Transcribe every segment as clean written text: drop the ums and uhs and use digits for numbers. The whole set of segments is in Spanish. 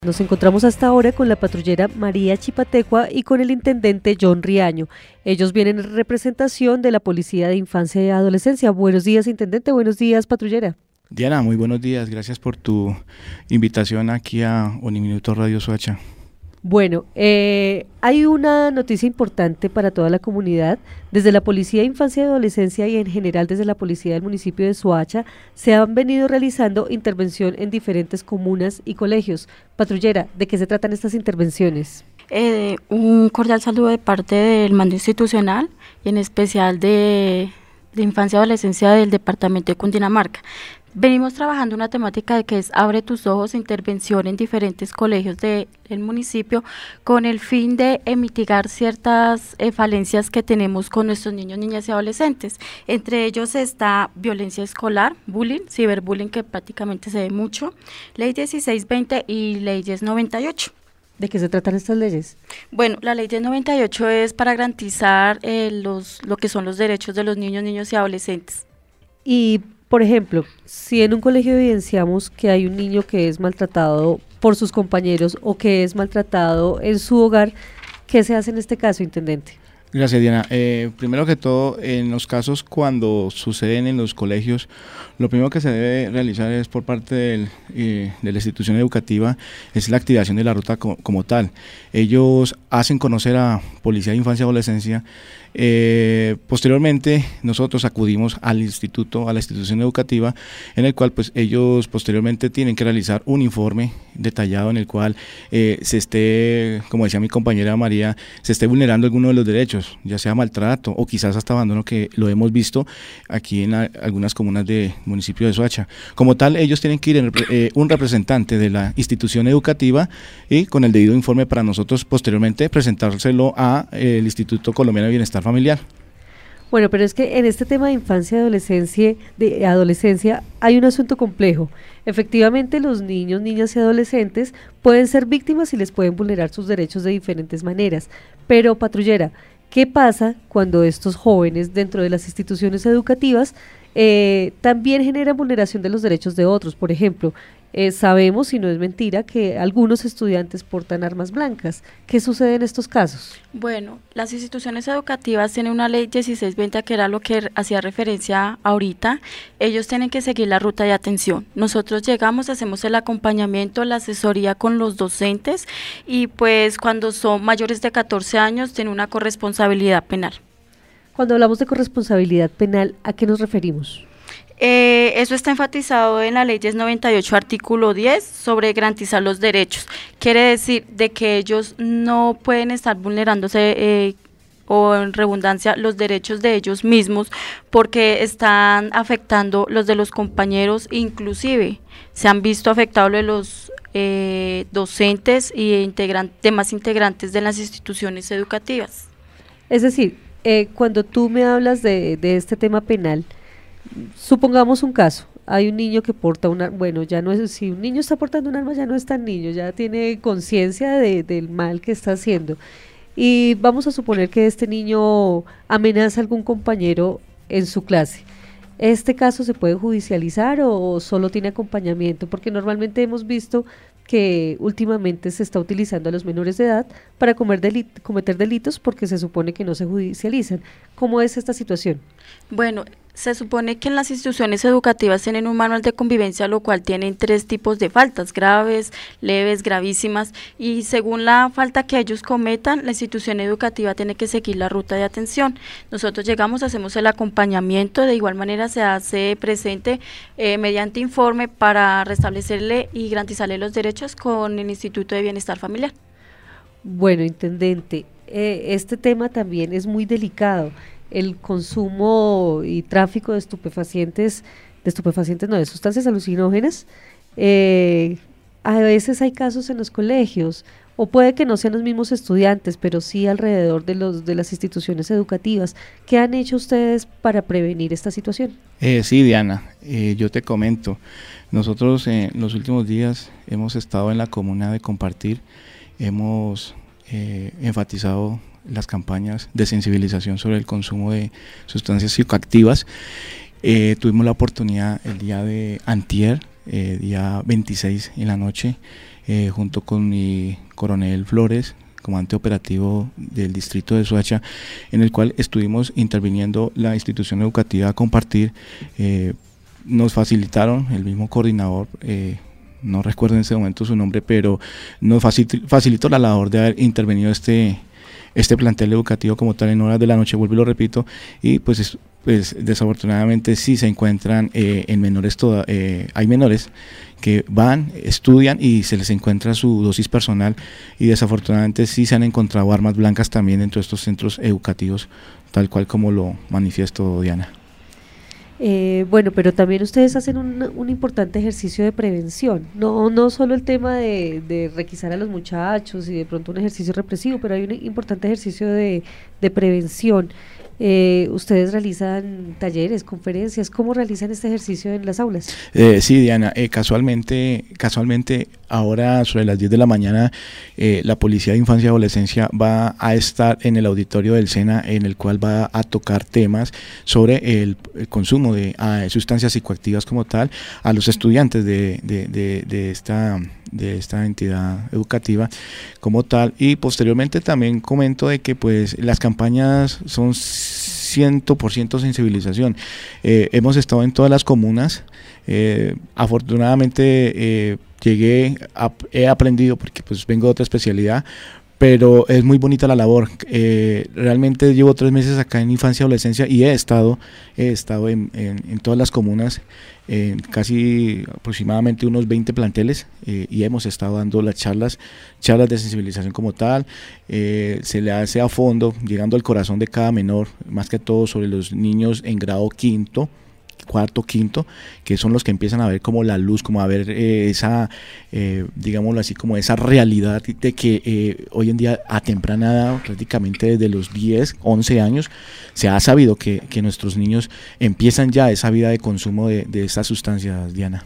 Nos encontramos hasta ahora con la patrullera María Chipatecua y con el intendente John Riaño. Ellos vienen en representación de la Policía de Infancia y Adolescencia. Buenos días, intendente. Buenos días, patrullera. Diana, muy buenos días. Gracias por tu invitación aquí a Uniminuto Radio Soacha. Bueno, hay una noticia importante para toda la comunidad. Desde la Policía de Infancia y Adolescencia y en general desde la Policía del municipio de Soacha se han venido realizando intervención en diferentes comunas y colegios. Patrullera, ¿de qué se tratan estas intervenciones? Un cordial saludo de parte del mando institucional y en especial de Infancia y Adolescencia del departamento de Cundinamarca. Venimos trabajando una temática de que es Abre tus ojos, intervención en diferentes colegios del municipio con el fin de mitigar ciertas falencias que tenemos con nuestros niños, niñas y adolescentes. Entre ellos está violencia escolar, bullying, ciberbullying que prácticamente se ve mucho, ley 1620 y ley 1098. ¿De qué se tratan estas leyes? Bueno, la ley 1098 es para garantizar lo que son los derechos de los niños, niños y adolescentes. Y por ejemplo, si en un colegio evidenciamos que hay un niño que es maltratado por sus compañeros o que es maltratado en su hogar, ¿qué se hace en este caso, intendente? Gracias, Diana. Primero que todo, en los casos cuando suceden en los colegios, lo primero que se debe realizar es por parte de la institución educativa, es la activación de la ruta como tal. Ellos hacen conocer a Policía de Infancia y Adolescencia. Posteriormente nosotros acudimos al instituto, a la institución educativa, en el cual pues ellos posteriormente tienen que realizar un informe detallado en el cual se esté, como decía mi compañera María, se esté vulnerando alguno de los derechos, ya sea maltrato o quizás hasta abandono, que lo hemos visto aquí en algunas comunas del municipio de Soacha. Como tal, ellos tienen que ir un representante de la institución educativa y con el debido informe para nosotros posteriormente presentárselo a el Instituto Colombiano de Bienestar Familiar. Bueno, pero es que en este tema de infancia y adolescencia hay un asunto complejo. Efectivamente, los niños, niñas y adolescentes pueden ser víctimas y les pueden vulnerar sus derechos de diferentes maneras. Pero, patrullera, ¿qué pasa cuando estos jóvenes dentro de las instituciones educativas también generan vulneración de los derechos de otros? Por ejemplo, sabemos, y no es mentira, que algunos estudiantes portan armas blancas. ¿Qué sucede en estos casos? Bueno, las instituciones educativas tienen una ley 1620 que era lo que hacía referencia ahorita. Ellos tienen que seguir la ruta de atención. Nosotros llegamos, hacemos el acompañamiento, la asesoría con los docentes y pues cuando son mayores de 14 años tienen una corresponsabilidad penal. Cuando hablamos de corresponsabilidad penal, ¿a qué nos referimos? Eso está enfatizado en la ley 1098, artículo 10, sobre garantizar los derechos. Quiere decir de que ellos no pueden estar vulnerándose o en redundancia los derechos de ellos mismos porque están afectando los de los compañeros, inclusive se han visto afectados los docentes y demás integrantes de las instituciones educativas. Es decir, cuando tú me hablas de este tema penal, supongamos un caso, hay un niño que porta una, bueno, ya no es, si un niño está portando un arma ya no es tan niño, ya tiene conciencia del mal que está haciendo y vamos a suponer que este niño amenaza a algún compañero en su clase. ¿Este caso se puede judicializar o solo tiene acompañamiento? Porque normalmente hemos visto que últimamente se está utilizando a los menores de edad para cometer delitos porque se supone que no se judicializan. ¿Cómo es esta situación? Bueno, se supone que en las instituciones educativas tienen un manual de convivencia, lo cual tienen 3 tipos de faltas: graves, leves, gravísimas, y según la falta que ellos cometan, la institución educativa tiene que seguir la ruta de atención. Nosotros llegamos, hacemos el acompañamiento, de igual manera se hace presente mediante informe para restablecerle y garantizarle los derechos con el Instituto de Bienestar Familiar. Bueno, intendente, este tema también es muy delicado. El consumo y tráfico de sustancias alucinógenas, a veces hay casos en los colegios, o puede que no sean los mismos estudiantes, pero sí alrededor de las instituciones educativas. ¿Qué han hecho ustedes para prevenir esta situación? Sí, Diana, yo te comento, nosotros en los últimos días hemos estado en la comuna de Compartir, hemos enfatizado las campañas de sensibilización sobre el consumo de sustancias psicoactivas. Tuvimos la oportunidad el día de antier, día 26 en la noche, junto con mi coronel Flores, comandante operativo del distrito de Soacha, en el cual estuvimos interviniendo la institución educativa a compartir. Nos facilitaron, el mismo coordinador, no recuerdo en ese momento su nombre, pero nos facilitó la labor de haber intervenido este plantel educativo como tal en horas de la noche, vuelvo y lo repito, y pues desafortunadamente sí se encuentran en menores, hay menores que van, estudian y se les encuentra su dosis personal, y desafortunadamente sí se han encontrado armas blancas también dentro de estos centros educativos, tal cual como lo manifiesto Diana. Bueno, pero también ustedes hacen un importante ejercicio de prevención, no solo el tema de requisar a los muchachos y de pronto un ejercicio represivo, pero hay un importante ejercicio de prevención. Ustedes realizan talleres, conferencias, ¿cómo realizan este ejercicio en las aulas? Sí, Diana, casualmente ahora sobre las 10 de la mañana la Policía de Infancia y Adolescencia va a estar en el auditorio del SENA, en el cual va a tocar temas sobre el consumo de sustancias psicoactivas como tal a los estudiantes de esta entidad educativa como tal, y posteriormente también comento de que pues las campañas son 100% sensibilización. Hemos estado en todas las comunas, afortunadamente he aprendido porque pues vengo de otra especialidad, pero es muy bonita la labor. Realmente llevo 3 meses acá en Infancia y Adolescencia y he estado en todas las comunas, en casi aproximadamente unos 20 planteles, y hemos estado dando las charlas de sensibilización como tal. Se le hace a fondo, llegando al corazón de cada menor, más que todo sobre los niños en grado cuarto, quinto, que son los que empiezan a ver como la luz, como a ver esa, digámoslo así, como esa realidad de que hoy en día a temprana edad, prácticamente desde los 10, 11 años, se ha sabido que nuestros niños empiezan ya esa vida de consumo de estas sustancias, Diana.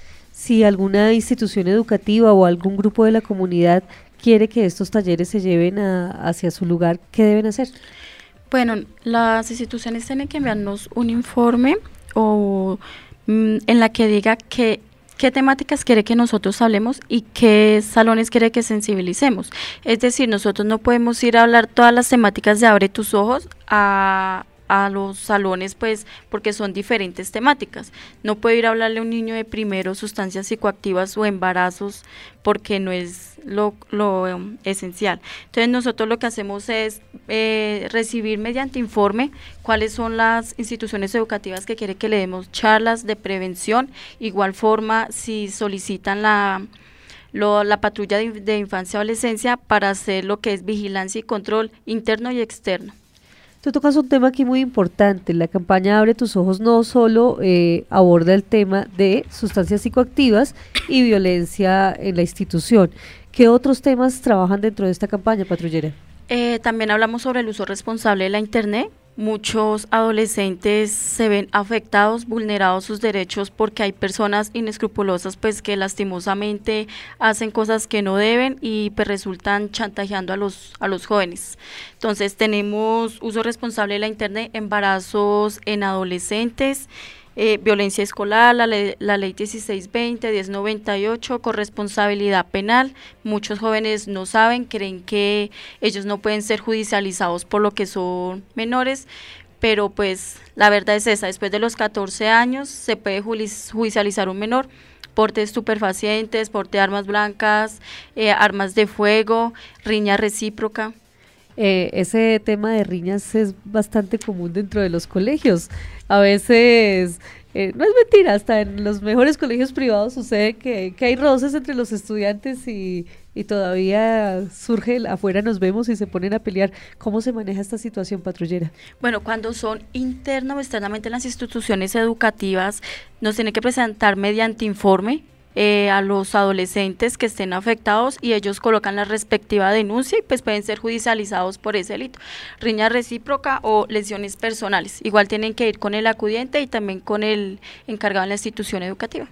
Si alguna institución educativa o algún grupo de la comunidad quiere que estos talleres se lleven hacia su lugar, ¿qué deben hacer? Bueno, las instituciones tienen que enviarnos un informe o en la que diga qué temáticas quiere que nosotros hablemos y qué salones quiere que sensibilicemos. Es decir, nosotros no podemos ir a hablar todas las temáticas de Abre tus ojos a los salones, pues, porque son diferentes temáticas. No puedo ir a hablarle a un niño de primero sustancias psicoactivas o embarazos, porque no es lo esencial. Entonces nosotros lo que hacemos es recibir mediante informe cuáles son las instituciones educativas que quiere que le demos charlas de prevención. Igual forma, si solicitan la patrulla de infancia y adolescencia para hacer lo que es vigilancia y control interno y externo. Tú tocas un tema aquí muy importante. La campaña Abre tus ojos no solo aborda el tema de sustancias psicoactivas y violencia en la institución. ¿Qué otros temas trabajan dentro de esta campaña, patrullera? También hablamos sobre el uso responsable de la Internet. Muchos adolescentes se ven afectados, vulnerados sus derechos porque hay personas inescrupulosas pues que lastimosamente hacen cosas que no deben y pues resultan chantajeando a los jóvenes. Entonces tenemos uso responsable de la Internet, embarazos en adolescentes, violencia escolar, la ley 1620, 1098, corresponsabilidad penal. Muchos jóvenes no saben, creen que ellos no pueden ser judicializados por lo que son menores, pero pues la verdad es esa: después de los 14 años se puede judicializar un menor. Porte de estupefacientes, porte de armas blancas, armas de fuego, riña recíproca. Ese tema de riñas es bastante común dentro de los colegios. A veces, no es mentira, hasta en los mejores colegios privados sucede que hay roces entre los estudiantes y todavía surge afuera nos vemos y se ponen a pelear. ¿Cómo se maneja esta situación, patrullera? Bueno, cuando son interna o externamente en las instituciones educativas, nos tienen que presentar mediante informe a los adolescentes que estén afectados y ellos colocan la respectiva denuncia y pues pueden ser judicializados por ese delito, riña recíproca o lesiones personales. Igual tienen que ir con el acudiente y también con el encargado en la institución educativa.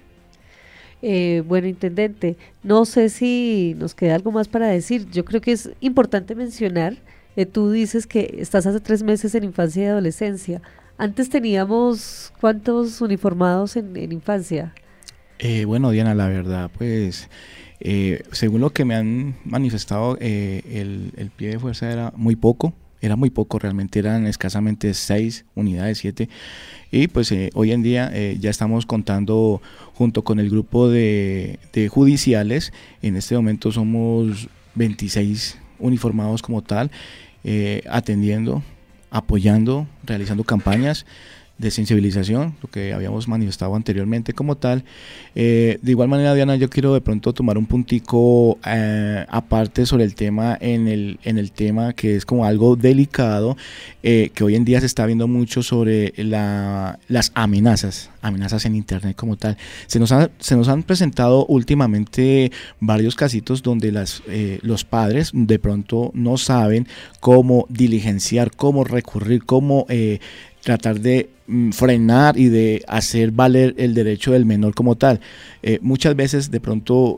Bueno, intendente, no sé si nos queda algo más para decir. Yo creo que es importante mencionar, tú dices que estás hace 3 meses en infancia y adolescencia. Antes teníamos, ¿cuántos uniformados en infancia? Bueno, Diana, la verdad, pues Según lo que me han manifestado, el pie de fuerza era muy poco, realmente eran escasamente 6 unidades, 7, y pues hoy en día ya estamos contando junto con el grupo de judiciales. En este momento somos 26 uniformados como tal, atendiendo, apoyando, realizando campañas de sensibilización, lo que habíamos manifestado anteriormente como tal. De igual manera, Diana, yo quiero de pronto tomar un puntico aparte sobre el tema, en el tema que es como algo delicado, que hoy en día se está viendo mucho sobre las amenazas en internet como tal. Se nos han presentado últimamente varios casitos donde los padres de pronto no saben cómo diligenciar, cómo recurrir, cómo tratar de frenar y de hacer valer el derecho del menor como tal. Muchas veces de pronto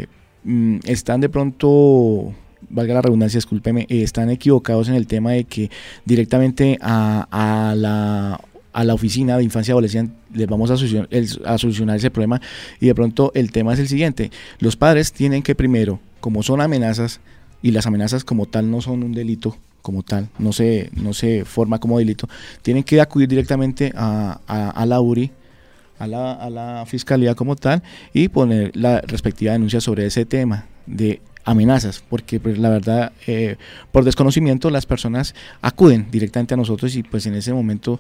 están de pronto, valga la redundancia, discúlpeme, están equivocados en el tema de que directamente a la oficina de infancia y adolescencia les vamos a solucionar ese problema, y de pronto el tema es el siguiente: los padres tienen que primero, como son amenazas, y las amenazas como tal no son un delito como tal, no se forma como delito, tienen que acudir directamente a la URI, a la fiscalía como tal, y poner la respectiva denuncia sobre ese tema de amenazas, porque pues la verdad, por desconocimiento, las personas acuden directamente a nosotros, y pues en ese momento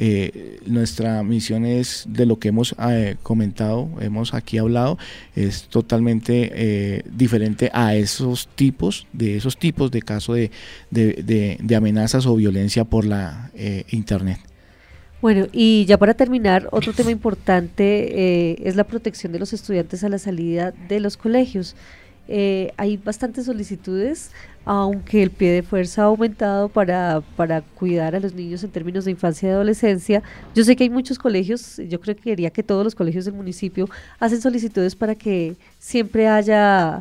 nuestra misión es, de lo que hemos comentado, hemos aquí hablado, es totalmente diferente a esos tipos de casos de amenazas o violencia por la internet. Bueno, y ya para terminar, otro tema importante es la protección de los estudiantes a la salida de los colegios. Hay bastantes solicitudes, aunque el pie de fuerza ha aumentado para cuidar a los niños en términos de infancia y adolescencia. Yo sé que hay muchos colegios, yo creería que todos los colegios del municipio hacen solicitudes para que siempre haya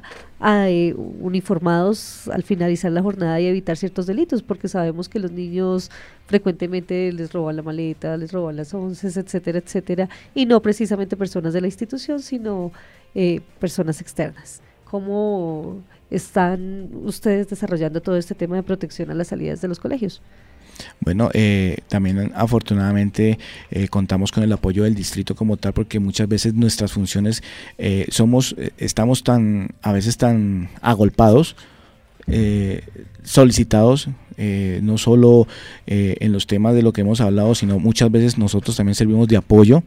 uniformados al finalizar la jornada y evitar ciertos delitos, porque sabemos que los niños frecuentemente les roban la maleta, les roban las onces, etcétera, etcétera, y no precisamente personas de la institución, sino personas externas. ¿Cómo están ustedes desarrollando todo este tema de protección a las salidas de los colegios? Bueno, también afortunadamente contamos con el apoyo del distrito como tal, porque muchas veces nuestras funciones estamos a veces tan agolpados, solicitados, no solo en los temas de lo que hemos hablado, sino muchas veces nosotros también servimos de apoyo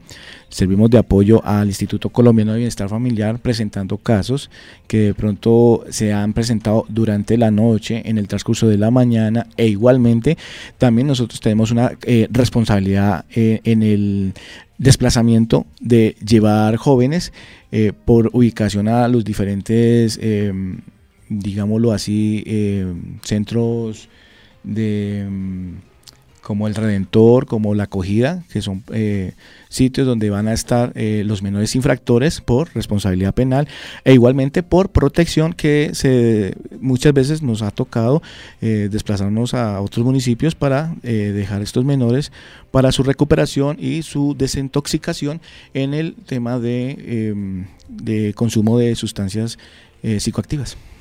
al Instituto Colombiano de Bienestar Familiar, presentando casos que de pronto se han presentado durante la noche, en el transcurso de la mañana, e igualmente también nosotros tenemos una responsabilidad en el desplazamiento de llevar jóvenes por ubicación a los diferentes digámoslo así, centros como el Redentor, como la Acogida, que son sitios donde van a estar los menores infractores por responsabilidad penal, e igualmente por protección, que muchas veces nos ha tocado desplazarnos a otros municipios para dejar estos menores para su recuperación y su desintoxicación en el tema de consumo de sustancias psicoactivas.